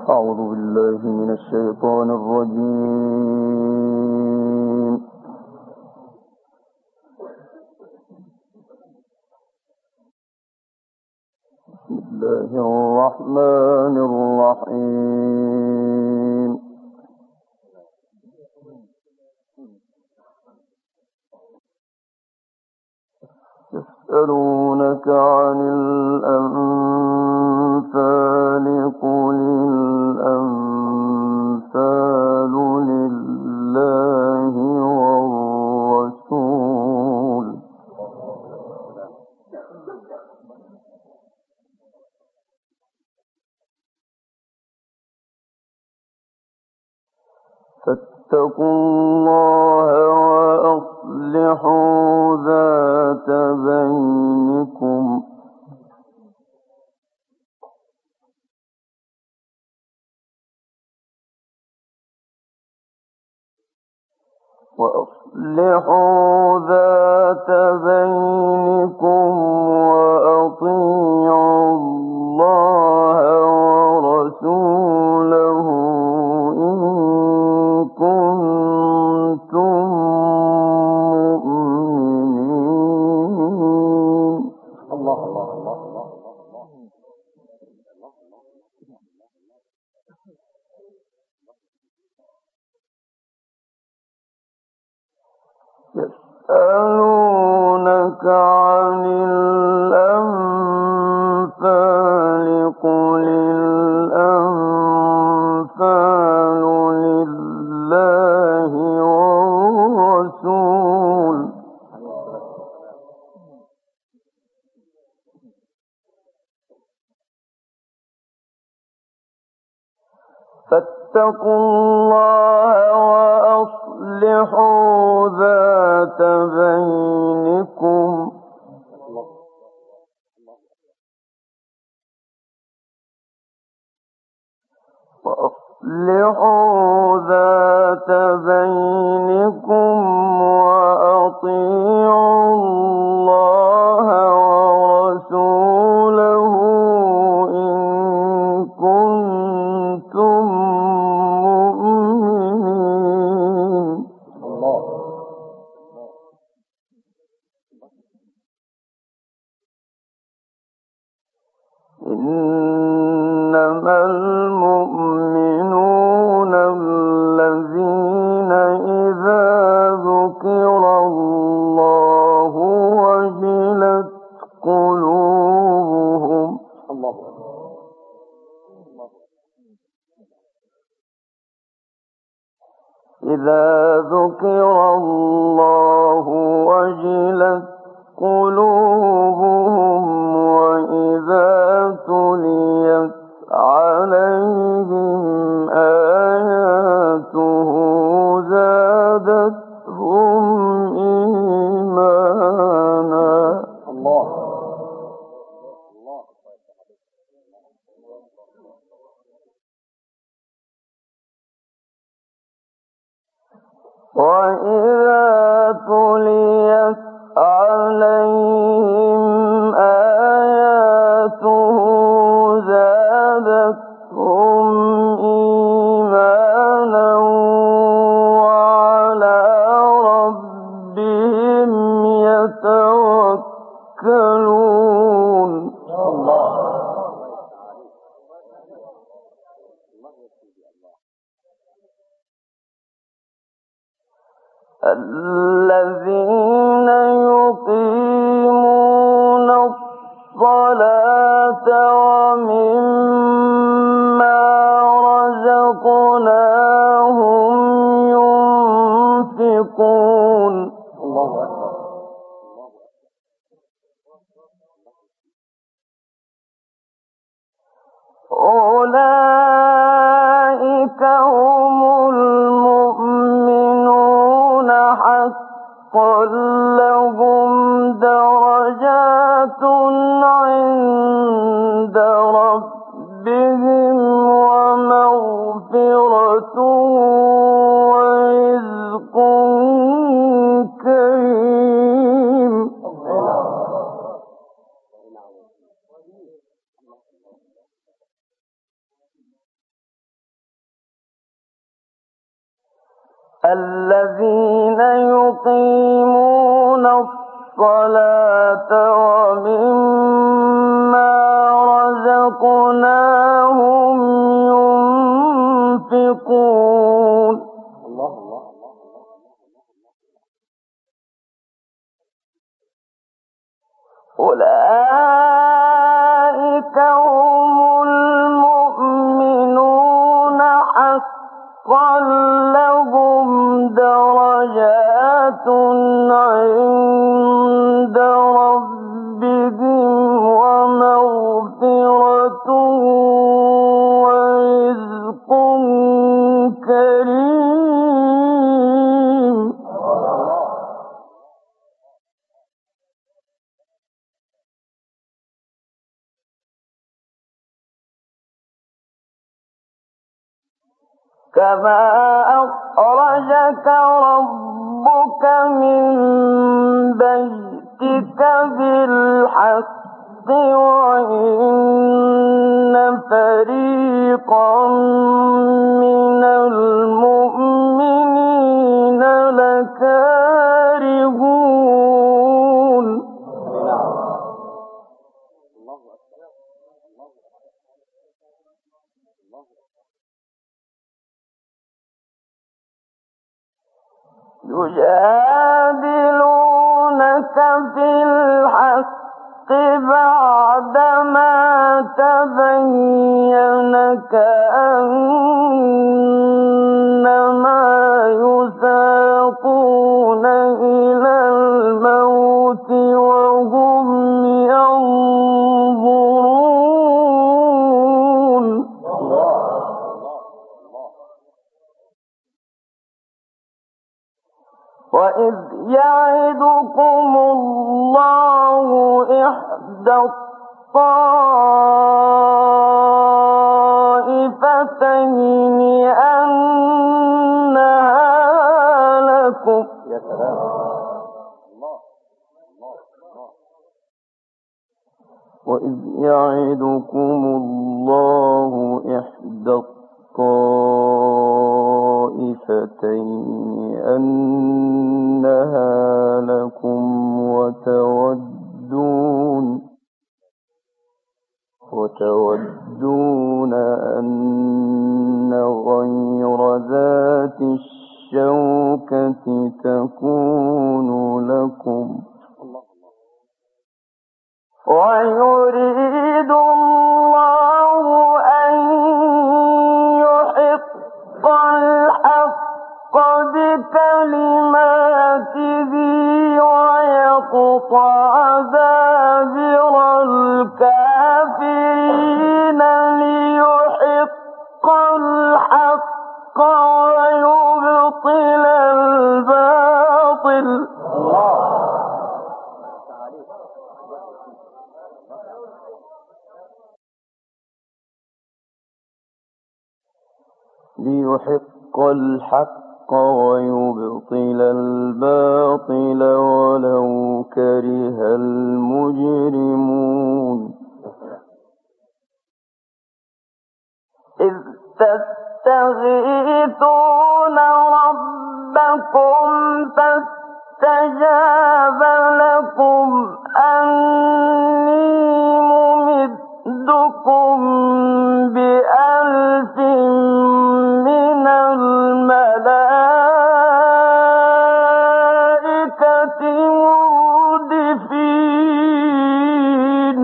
أعوذ بالله من الشيطان الرجيم. بسم الله الرحمن الرحيم. يسألونك عن الأنفال قل الأنفال لله والرسول فاتقوا الله وأصلحوا ذات بينكم وأطيعوا الله ورسوله إن كنتم مؤمنين. الله الله الله الله الله. يسألونك عن الأنفال قل الأنفال لله والرسول فاتقوا الله وأصلحوا ذات بينكم وأطيعوا الله ورسوله إن كنتم مؤمنين. إنما المؤمنون الذين إذا ذكر الله وجلت قلوبهم وإذا تليت عليهم آياته زادتهم إيمانا. وإذا تليت عليهم آياته زادتهم إيمانا وعلى ربهم يتوكلون. الذين يقيمون الصلاة ومما رزقناهم ينفقون. أولئك هم المؤمنون حقا لهم درجات عند ربهم ومغفرة ورزق كريم. الذين يقيمون الصلاة ومما رزقناهم ينفقون. أولئك هم المؤمنون حقا لهم درجات عند ربهم ومغفرة ورزق كريم. كما أخرجك ربك من بيتك بالحق وإن فريقا من المؤمنين لكارهون. يجادلونك في الحق بعدما تبين كأنما يساقون إلى الموت وهم ينظرون. وإذ يعدكم الله إحدى الطائفتين أنها لكم وإذ يعدكم الله إحدى الطائفتين أنها لكم وتودون أن غير ذات الشوكة تكون لكم ويريد الله أن يحق الحق بكلماته ويقطع دابر الكافرين ليحق الحق ويبطل الباطل. ليحق الحق ويبطل الباطل ولو كره المجرمون. إذ تستغيثون ربكم فاستجاب لكم أني ممدكم بألف من الملائكة مردفين.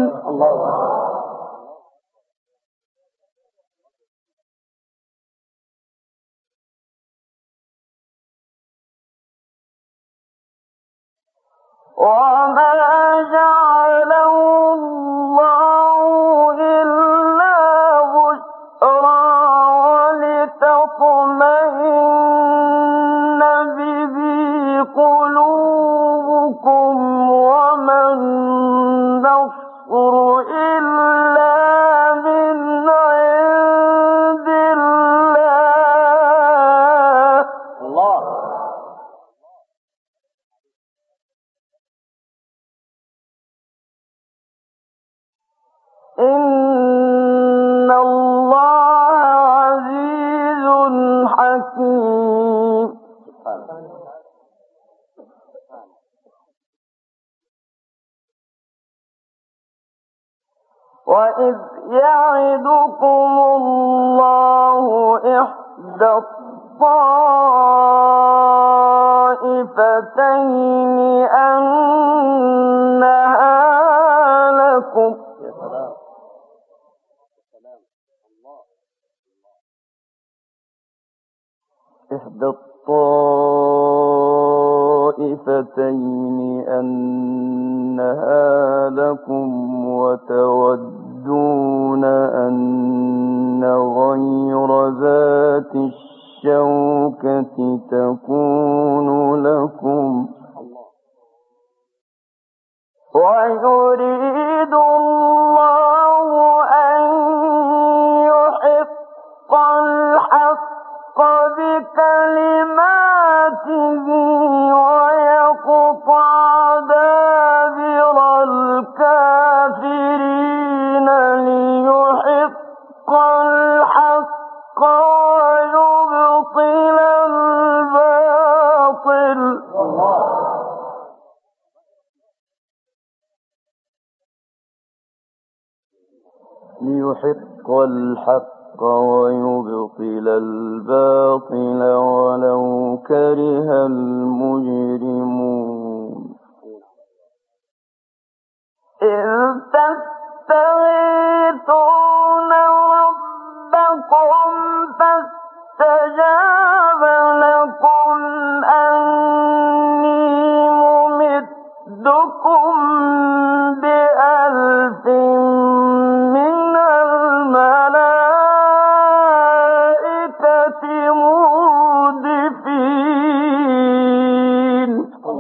وما جعله الله إلا بشرى ولتطمئن به قلوبكم وما النصر إلا من عند الله. وإذ يعدكم الله إحدى الطائفتين أنها لكم إحدى الطائفتين أنها لكم وتودون أن غير ذات الشوكة تكون لكم ويريد الله أن يحق الحق بكلماته ويقطع دابر الكافرين ليحق الحق ويبطل الباطل ليحق الحق ويبطل الباطل ولو كره المجرمون إذ تستغيثون ربكم فاستجاب لكم أني ممدكم بألف من الملائكة مردفين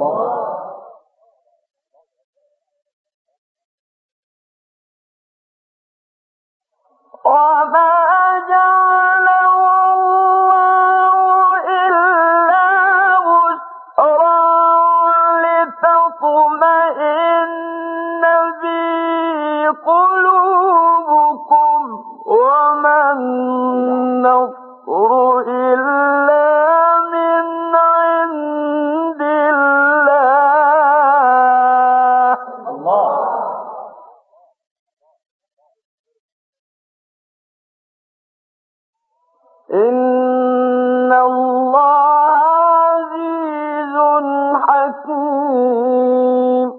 وما جعله الله إلا بشرى لتطمئن به قلوبكم وما النصر إلا من عند الله إن الله عزيز حكيم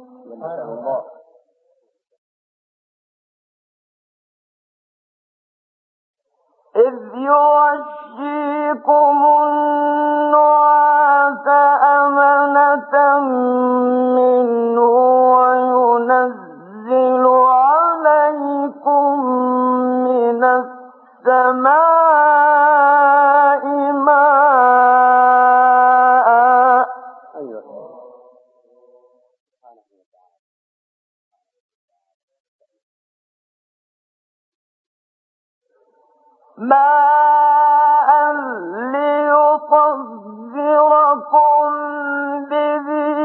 إذ يغشيكم النعاس أمنة منه وينزل عليكم من السماء ماء ليطهركم به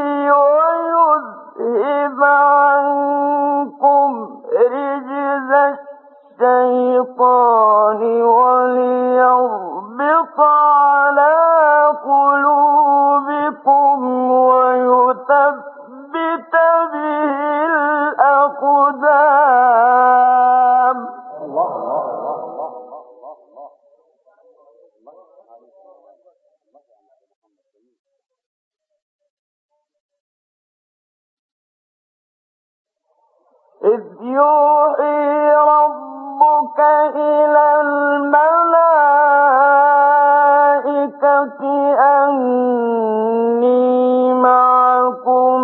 ويذهب عنكم رجز الشيطان وليربط على قلوبكم ويثبت به الأقدام إذ يوحي ربك إلى الملائكة أني معكم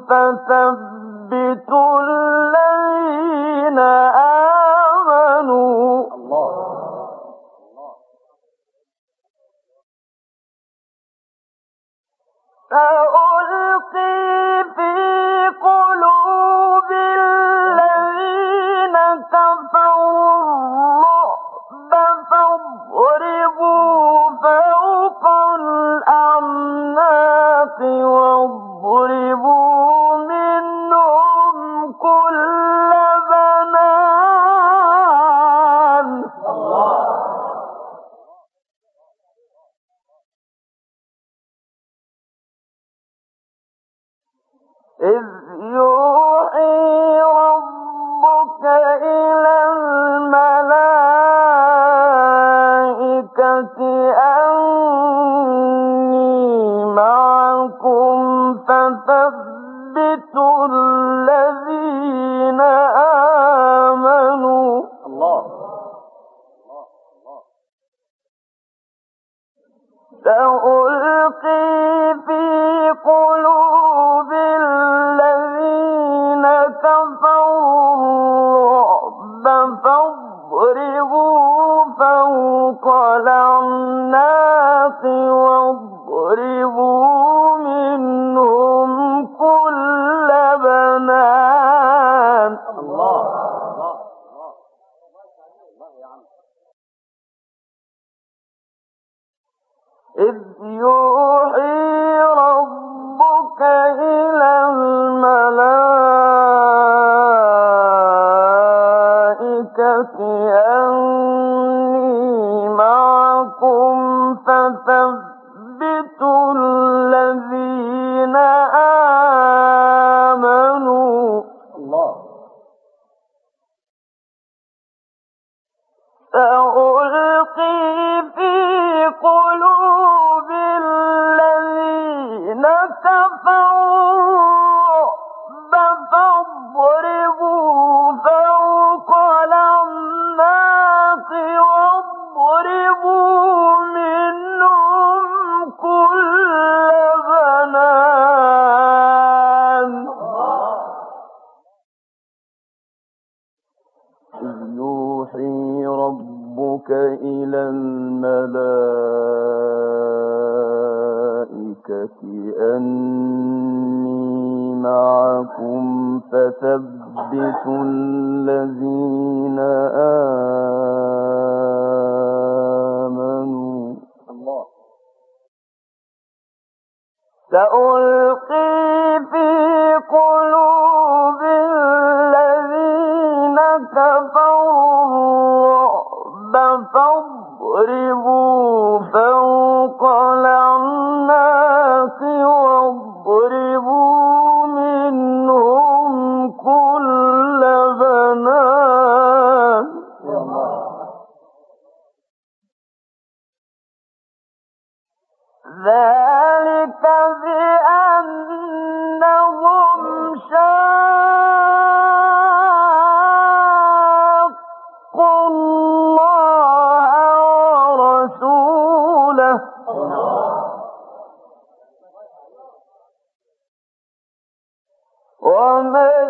فثبتوا الذين آمنوا سألقي في قلوب الذين كفروا الرعب فاضربوا فوق الأعناق واضربوا منهم كل بنان إذ يوحي ربك إلى أني معكم فثبتوا الذين آمنوا سألقي في قلوب الذين كفروا الرعب فاضربوا فوق الأعناق واضربوا منهم كل بنان. إذ يوحي ربك إلى الملائكة أني معكم فثبتوا الذين آمنوا سألقي في قلوب الذين كفروا الرعب فاضربوا فوق الأعناق واضربوا منهم كل بنان. إذ يوحي ربك إلى الملائكة أني معكم فثبتوا الذين آمنوا سألقي في قلوب الذين كفروا الرعب فاضربوا فوق الأعناق واضربوا منهم كل بنان. ذلك بأنهم شاقوا الله ورسوله ومن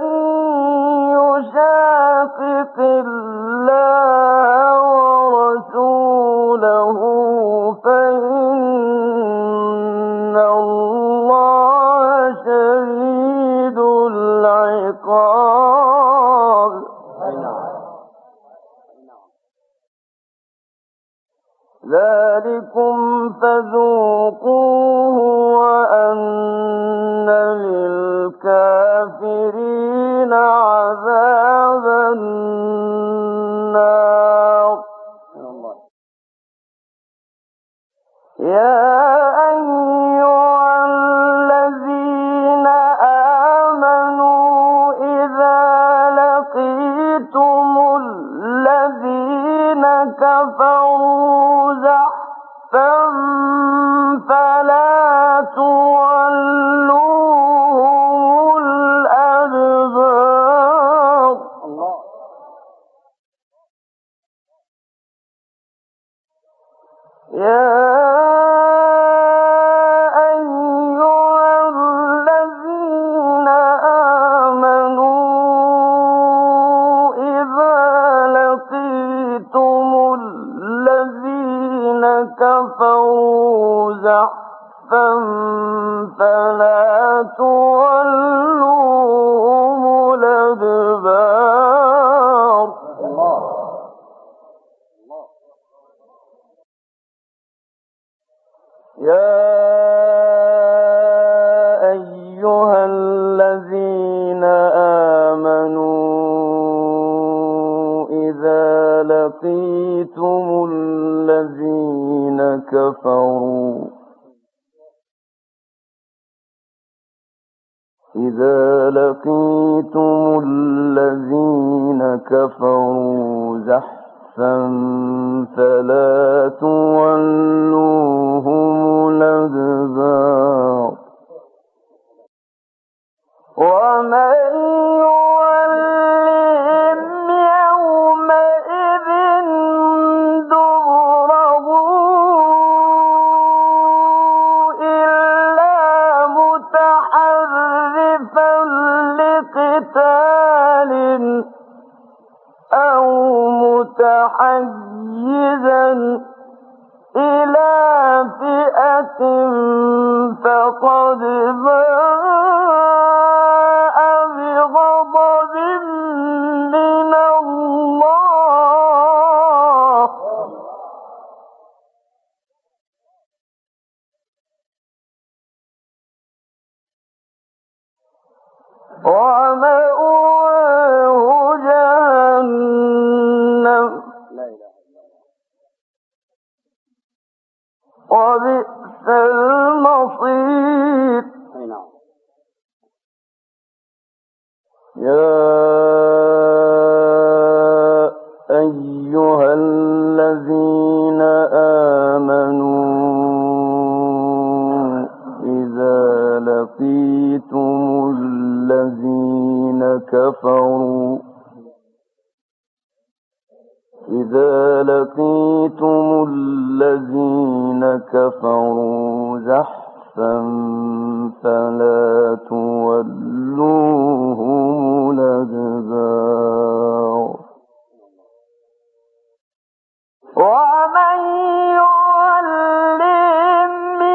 يشاقق الله ورسوله فإن الله شديد العقاب. ذلكم فذوقوه وأن للكافرين عذاب النار. يا أيها الذين آمنوا إذا لقيتم الذين كفروا زحفا فلا تولوهم الأدبار. يا أيها الذين آمنوا إذا لقيتم الذين كفروا زحفا فلا تولوهم الأدبار. يا أيها الذين آمنوا إذا لقيتم الذين كفروا زحفا فلا تولوهم إلى فئة فقد باء بغضب من الله ومأواه جهنم وبئس المصير يا أيها الذين آمنوا إذا لقيتم الذين كفروا زحفا فلا تولوهم الأدبار ومن يولهم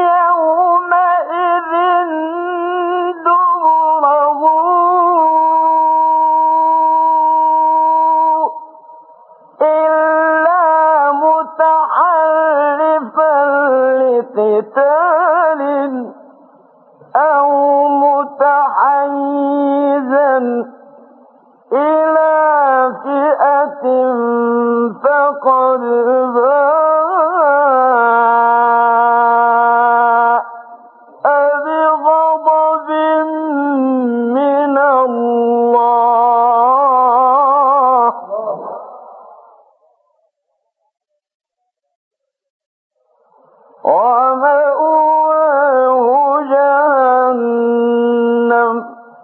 يومئذ دبره إلا متحرفا لقتال أو متحيزا إلى فئة فقد باء بغضب من الله ومأواه جهنم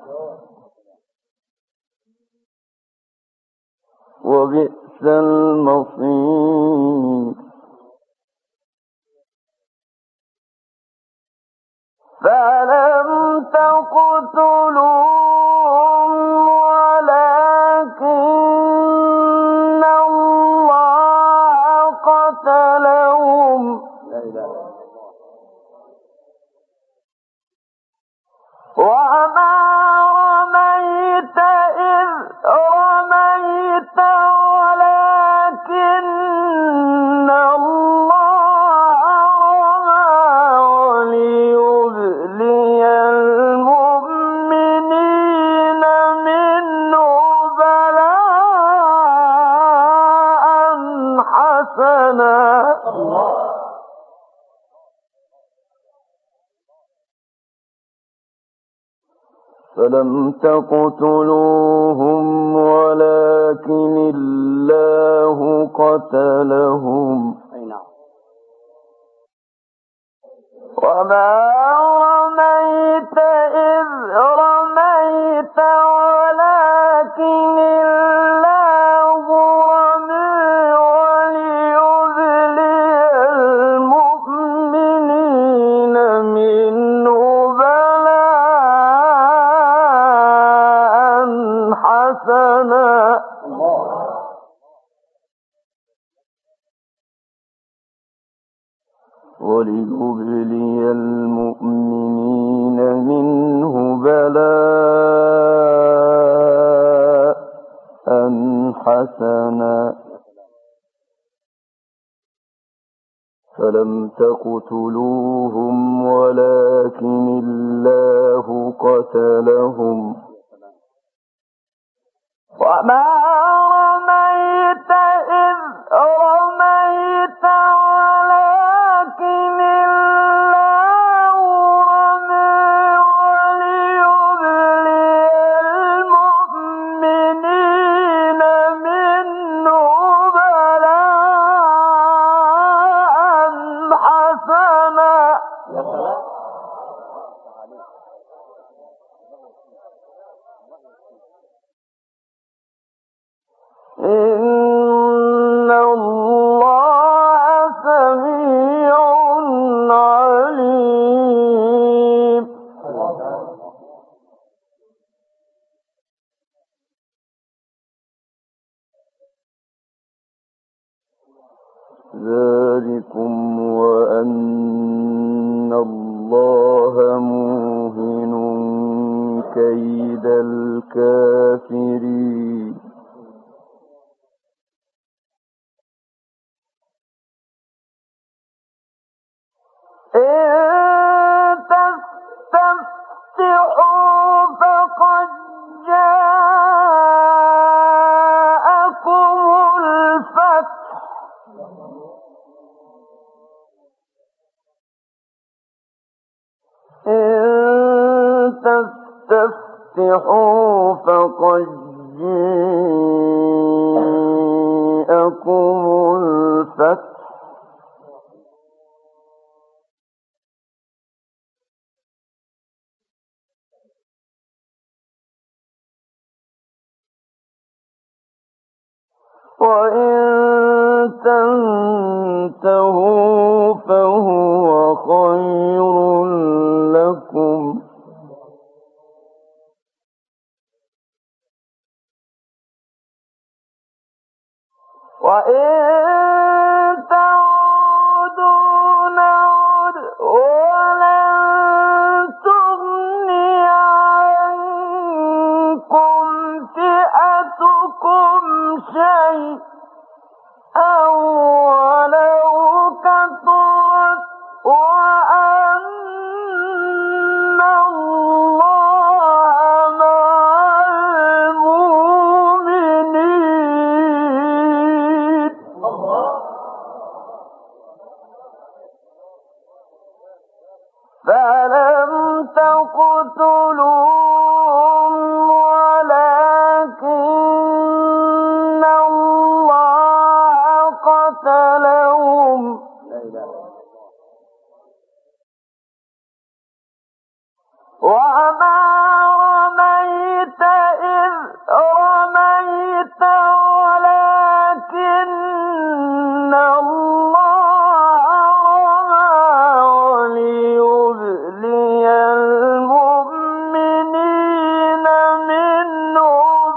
وبئس المصير فلم تقتلوهم ولكن الله قتلهم وما رميت إذ رميت ولكن الله رمى وليبلي المؤمنين منه بلاء حسنا فلم تقتلوهم ولكن الله قتلهم وما رميت إذ رميت ولكن الله رمى وليبلي المؤمنين منه بلاء حسنا وليبلي المؤمنين منه بلاء حسنا فلم تقتلوهم ولكن الله قتلهم وما رميت إذ رميت ولكن الله رمى وليبلي المؤمنين منه بلاء حسنا إن الله سميع عليم ذلك ذلكم وأن الله موهن كيد الكافرين إن تستفتحوا فقد جاءكم الفتح إن تستفتحوا فقد جاءكم الفتح وإن تنتهوا فهو خير لكم وإن تعودوا نعد ولن تغني عنكم فئتكم شيئا ولو كثرت وأن الله مع المؤمنين فلم تقتلوهم ولكن الله قتلهم وما رميت إذ رميت ولكن الله رمى وليبلي المؤمنين منه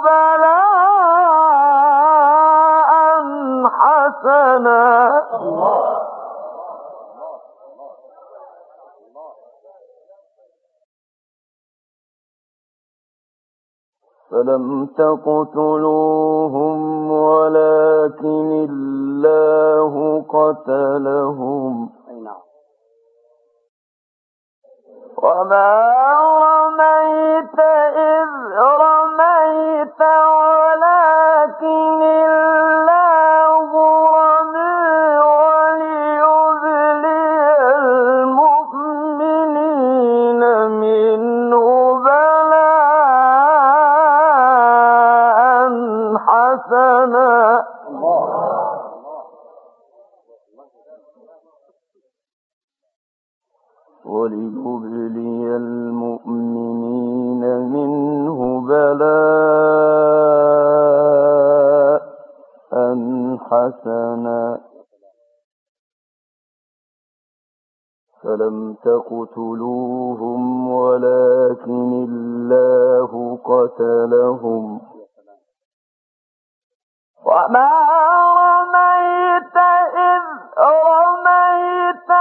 بلاء حسنا فلم تقتلوهم ولكن الله قتلهم وما رميت إذ رميت ولكن الله رمى وليبلي المؤمنين منه بلاء حسنا وليبلي المؤمنين منه بلاء حسنا فلم تقتلوهم ولكن الله قتلهم وما رميت إذ رميت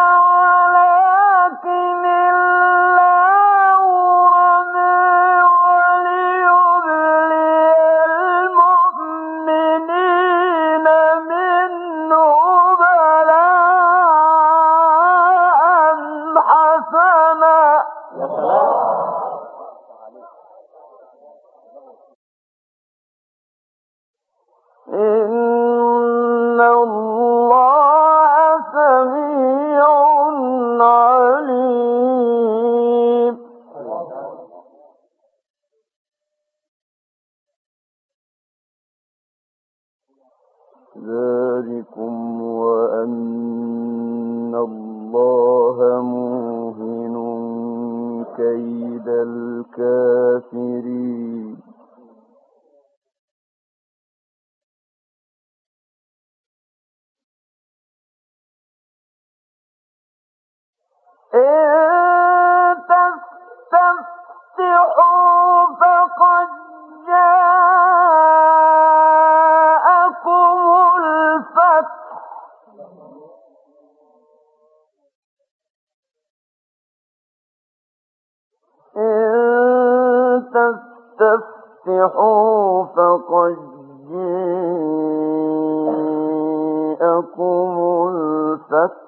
ولكن الله رمى وليبلي المؤمنين منه بلاء حسنا إن الله سميع عليم ذلكم وأن الله موهن كيد الكافرين إن تستفتحوا فقد جاءكم الفتح تُفْلِحُوا فَقَدْ جِاءَكُمُ الْفَتْحُ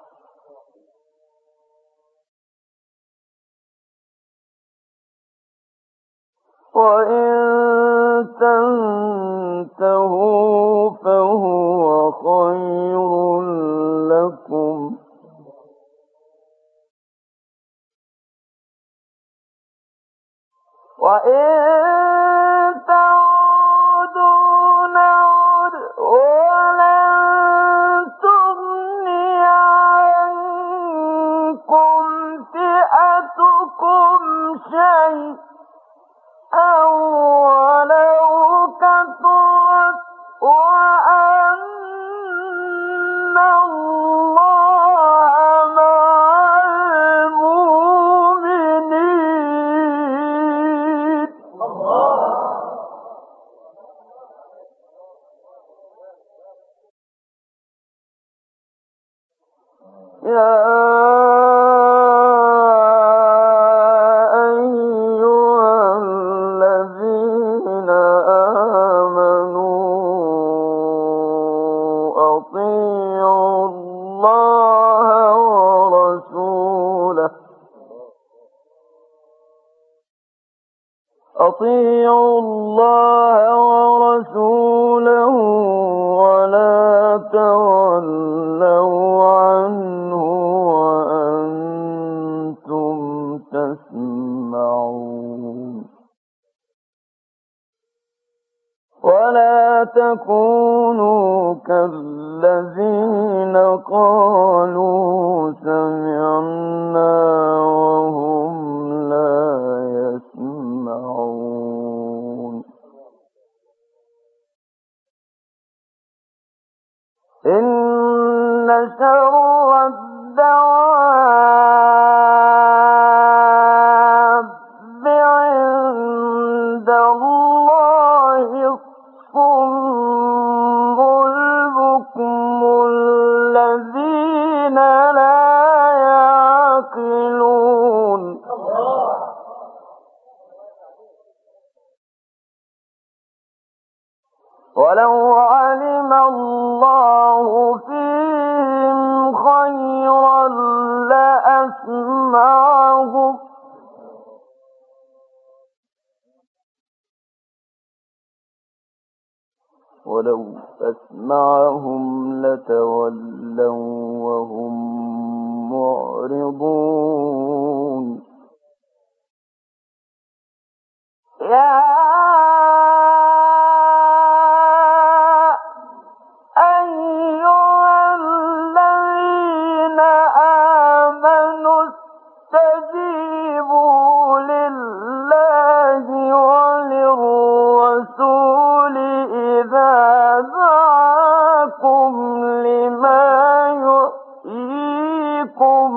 وَإِن تَنْتَهُوا فَهُوَ خَيْرٌ لَكُمْ وَإِن تَعُودُوا نَعُدْ وَلَن تُغْنِيَ عَنكُمْ فِئَتُكُمْ شَيْئًا وَلَوْ كَثُرَتْ وَأَنَّ اللَّهَ مَعَ الْمُؤْمِنِينَ. يَا أَيُّهَا الَّذِينَ آمَنُوا أَطِيعُوا اللَّهَ وَرَسُولَهُ وَلَا تَوَلَّوْا عَنْهُ وَأَنْتُمْ تَسْمَعُونَ وَلَا تَكُونُوا كَالَّذِينَ قَالُوا سَمِعْنَا وَهُمْ لَا يَسْمَعُونَ إِنَّ شَرَّ الدَّوَابِّ عِندَ اللَّهِ الصُّمُّ الْبُكْمُ الَّذِينَ لَا يَعْقِلُونَ وَلَوْ عَلِمَ اللَّهُ فِيهِمْ خَيْرًا لَّأَسْمَعَهُمْ وَلَوْ أَسْمَعَهُمْ لَتَوَلَّوْا وَهُمْ مُعْرِضُونَ يَا أَيُّهَا الَّذِينَ آمَنُوا اسْتَجِيبُوا لِلَّهِ وَلِلرَّسُولِ إِذَا دَعَاكُمْ لِمَا يُحْيِيكُمْ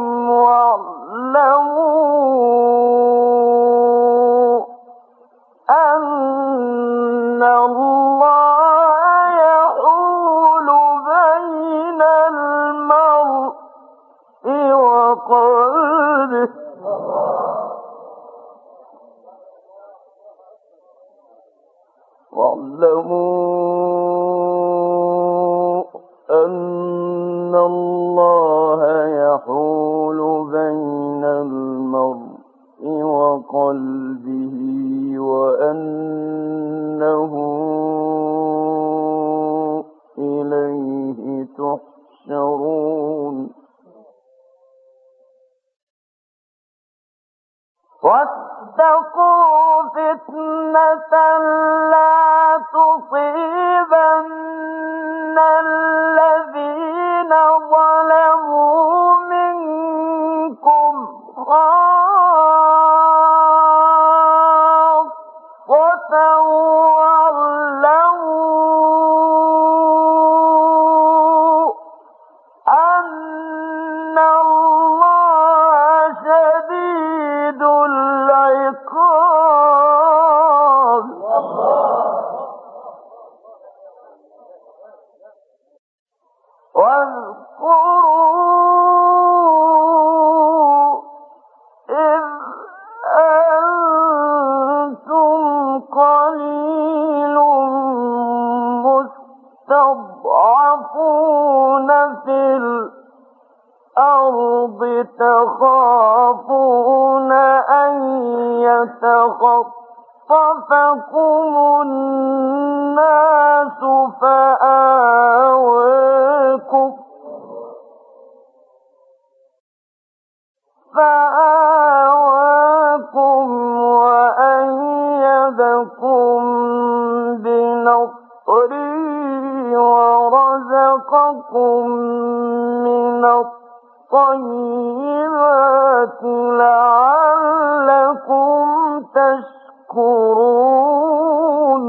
وَاعْلَمُوا أَنَّ اللَّهَ يَحُولُ بَيْنَ الْمَرْءِ وَقَلْبِهِ وَاعْلَمُوا أَنَّ اللَّهَ يَحُولُ بَيْنَ الْمَرْءِ وَقَلْبِهِ وَأَنَّهُ إِلَيْهِ تُحْشَرُونَ وَاتَّقُوا فِتْنَةً لَّا تُصِيبَنَّ الَّذِينَ ظَلَمُوا مِنكُمْ خَاصَّةً وَاعْلَمُوا أَنَّ اللَّهَ شَدِيدُ الْعِقَابِ واذكروا الأرض تخافون أن يتخطفكم الناس فآواكم وأيدكم بنصره ورزقكم من الطيبات لعلكم تشكرون.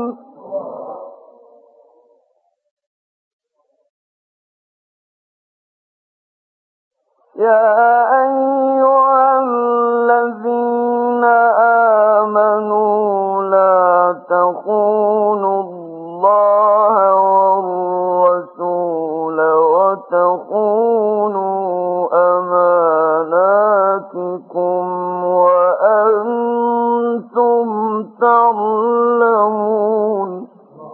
يا أيها الذين آمنوا لا تخونوا الله والرسول وتخونوا أماناتكم وأنتم تعلمون.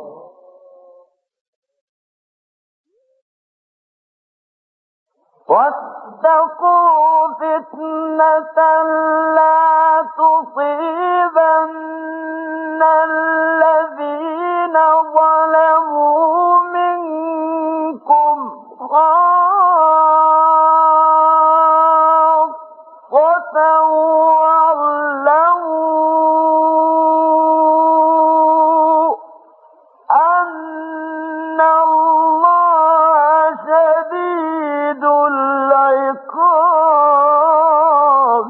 واتقوا فتنة لا تصيبن الذين ظلموا منكم خاصة واعلموا أن الله شديد العقاب.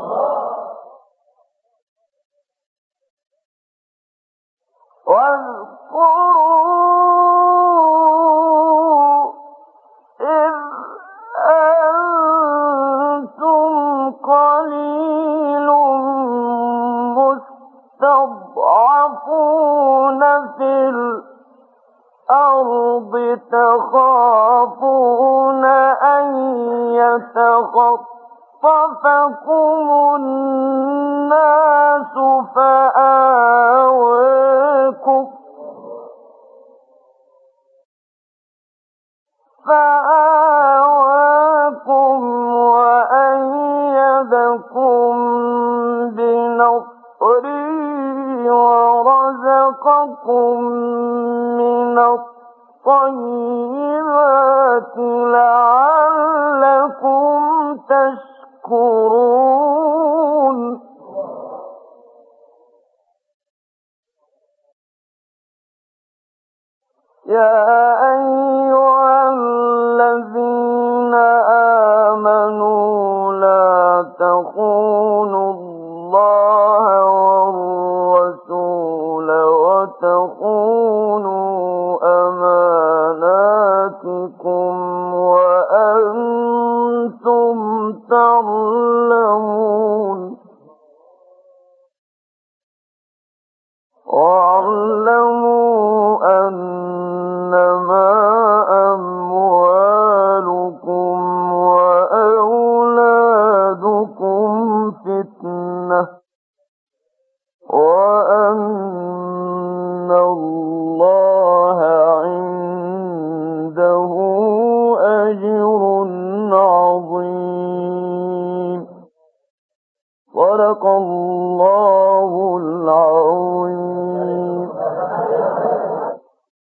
واذكروا إذ أنتم قليل مستضعفون في الأرض تخافون أن يتخطفكم الناس فآواكم وأيدكم بنصره ورزقكم من الطيبات لعلكم تشكرون. يا أيها الذين آمنوا لا تخونوا الله والرسول وتخونوا أماناتكم وأنتم تعلمون.